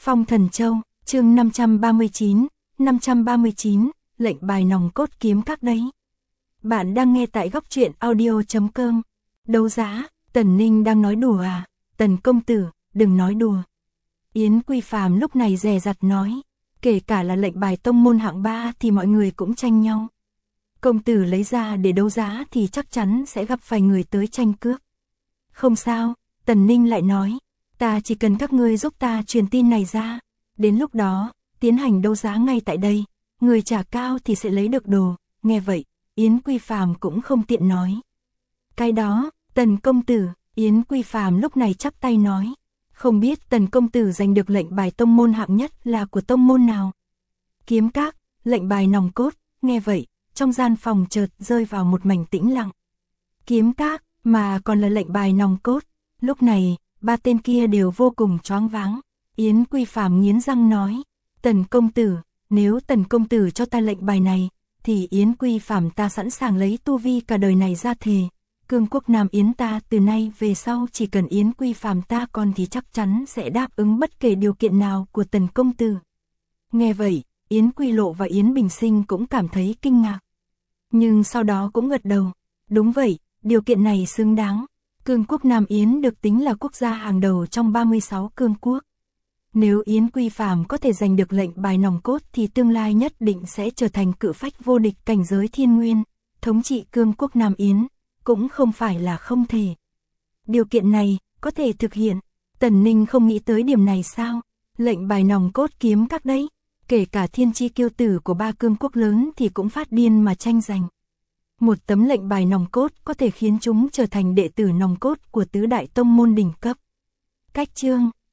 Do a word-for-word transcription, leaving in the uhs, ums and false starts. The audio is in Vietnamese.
Phong Thần Châu, chương năm trăm ba mươi chín, năm trăm ba mươi chín, lệnh bài nòng cốt kiếm các đấy. Bạn đang nghe tại góc truyện audio chấm com. Đấu giá, Tần Ninh đang nói đùa à? Tần công tử, đừng nói đùa. Yến Quy Phàm lúc này dè dặt nói, kể cả là lệnh bài tông môn hạng ba thì mọi người cũng tranh nhau. Công tử lấy ra để đấu giá thì chắc chắn sẽ gặp phải người tới tranh cướp. Không sao, Tần Ninh lại nói, ta chỉ cần các ngươi giúp ta truyền tin này ra. Đến lúc đó, tiến hành đấu giá ngay tại đây, người trả cao thì sẽ lấy được đồ. Nghe vậy, Yến Quy Phàm cũng không tiện nói. Cái đó, Tần công tử, Yến Quy Phàm lúc này chắp tay nói, không biết Tần công tử giành được lệnh bài tông môn hạng nhất là của tông môn nào? Kiếm các, lệnh bài nòng cốt. Nghe vậy, trong gian phòng chợt rơi vào một mảnh tĩnh lặng. Kiếm các, mà còn là lệnh bài nòng cốt. Lúc này, ba tên kia đều vô cùng choáng váng. Yến Quy Phàm nghiến răng nói, Tần công tử, nếu Tần công tử cho ta lệnh bài này, thì Yến Quy Phàm ta sẵn sàng lấy tu vi cả đời này ra thề. Cương quốc Nam Yến ta từ nay về sau chỉ cần Yến Quy Phàm ta còn thì chắc chắn sẽ đáp ứng bất kể điều kiện nào của Tần công tử. Nghe vậy, Yến Quy Lộ và Yến Bình Sinh cũng cảm thấy kinh ngạc. Nhưng sau đó cũng gật đầu. Đúng vậy, điều kiện này xứng đáng. Cương quốc Nam Yến được tính là quốc gia hàng đầu trong ba mươi sáu cương quốc. Nếu Yến Quy Phàm có thể giành được lệnh bài nòng cốt thì tương lai nhất định sẽ trở thành cự phách vô địch cảnh giới thiên nguyên, thống trị cương quốc Nam Yến, cũng không phải là không thể. Điều kiện này, có thể thực hiện. Tần Ninh không nghĩ tới điểm này sao? Lệnh bài nòng cốt kiếm các đấy, kể cả thiên chi kiêu tử của ba cương quốc lớn thì cũng phát điên mà tranh giành. Một tấm lệnh bài nòng cốt có thể khiến chúng trở thành đệ tử nòng cốt của tứ đại tông môn đỉnh cấp. Cách chương